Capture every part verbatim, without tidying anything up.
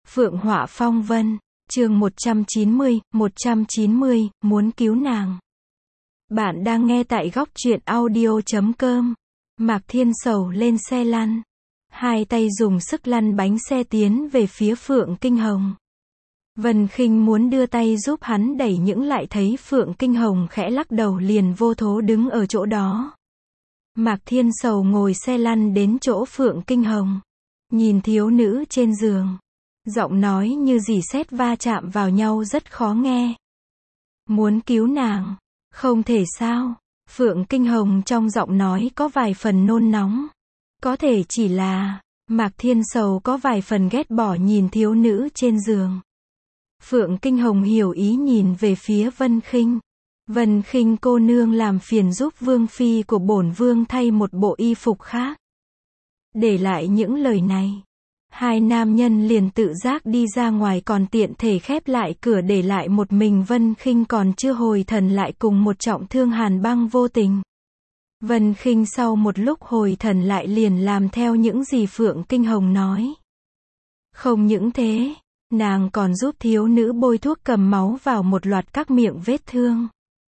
Phượng Họa Phong Vân, chương một trăm chín mươi, một trăm chín mươi, muốn cứu nàng. Bạn đang nghe tại góc truyện audio chấm com. Mạc Thiên Sầu lên xe lăn. Hai tay dùng sức lăn bánh xe tiến về phía Phượng Kinh Hồng. Vân Khinh muốn đưa tay giúp hắn đẩy những lại thấy Phượng Kinh Hồng khẽ lắc đầu liền vô thố đứng ở chỗ đó. Mạc Thiên Sầu ngồi xe lăn đến chỗ Phượng Kinh Hồng. Nhìn thiếu nữ trên giường. Giọng nói như rỉ sét va chạm vào nhau rất khó nghe. Muốn cứu nàng. Không thể sao. Phượng Kinh Hồng trong giọng nói có vài phần nôn nóng. Có thể chỉ là, Mạc Thiên Sầu có vài phần ghét bỏ nhìn thiếu nữ trên giường. Phượng Kinh Hồng hiểu ý nhìn về phía Vân Khinh. Vân Khinh cô nương làm phiền giúp vương phi của bổn vương thay một bộ y phục khác. Để lại những lời này. Hai nam nhân liền tự giác đi ra ngoài còn tiện thể khép lại cửa để lại một mình Vân Khinh còn chưa hồi thần lại cùng một trọng thương Hàn Băng vô tình. Vân Khinh sau một lúc hồi thần lại liền làm theo những gì Phượng Kinh Hồng nói. Không những thế, nàng còn giúp thiếu nữ bôi thuốc cầm máu vào một loạt các miệng vết thương.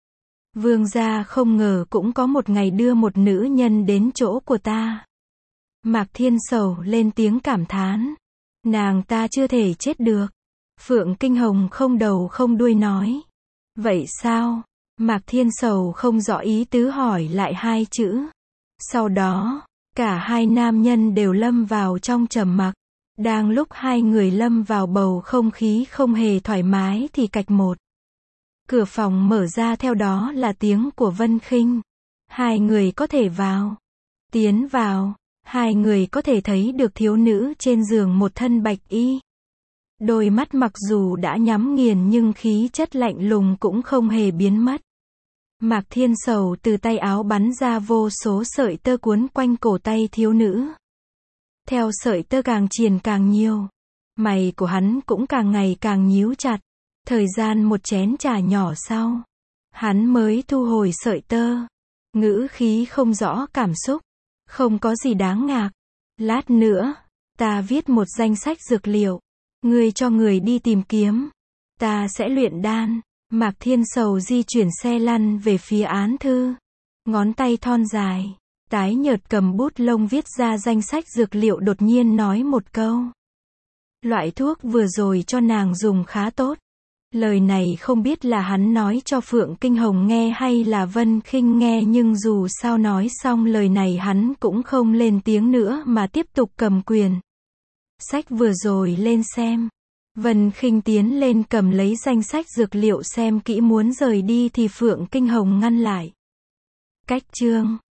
Vương gia không ngờ cũng có một ngày đưa một nữ nhân đến chỗ của ta. Mạc Thiên Sầu lên tiếng cảm thán. Nàng ta chưa thể chết được. Phượng Kinh Hồng không đầu không đuôi nói. Vậy sao? Mạc Thiên Sầu không rõ ý tứ hỏi lại hai chữ. Sau đó, cả hai nam nhân đều lâm vào trong trầm mặc. Đang lúc hai người lâm vào bầu không khí không hề thoải mái thì cạch một. Cửa phòng mở ra theo đó là tiếng của Vân Khinh. Hai người có thể vào. Tiến vào. Hai người có thể thấy được thiếu nữ trên giường một thân bạch y. Đôi mắt mặc dù đã nhắm nghiền nhưng khí chất lạnh lùng cũng không hề biến mất. Mạc Thiên Sầu từ tay áo bắn ra vô số sợi tơ cuốn quanh cổ tay thiếu nữ. Theo sợi tơ càng triền càng nhiều. Mày của hắn cũng càng ngày càng nhíu chặt. Thời gian một chén trà nhỏ sau. Hắn mới thu hồi sợi tơ. Ngữ khí không rõ cảm xúc. Không có gì đáng ngạc. Lát nữa, ta viết một danh sách dược liệu. Ngươi cho người đi tìm kiếm. Ta sẽ luyện đan. Mạc Thiên Sầu di chuyển xe lăn về phía án thư. Ngón tay thon dài, tái nhợt cầm bút lông viết ra danh sách dược liệu đột nhiên nói một câu. Loại thuốc vừa rồi cho nàng dùng khá tốt. Lời này không biết là hắn nói cho Phượng Kinh Hồng nghe hay là Vân Khinh nghe nhưng dù sao nói xong lời này hắn cũng không lên tiếng nữa mà tiếp tục cầm quyền. Sách vừa rồi lên xem. Vân Khinh tiến lên cầm lấy danh sách dược liệu xem kỹ muốn rời đi thì Phượng Kinh Hồng ngăn lại. Cách chương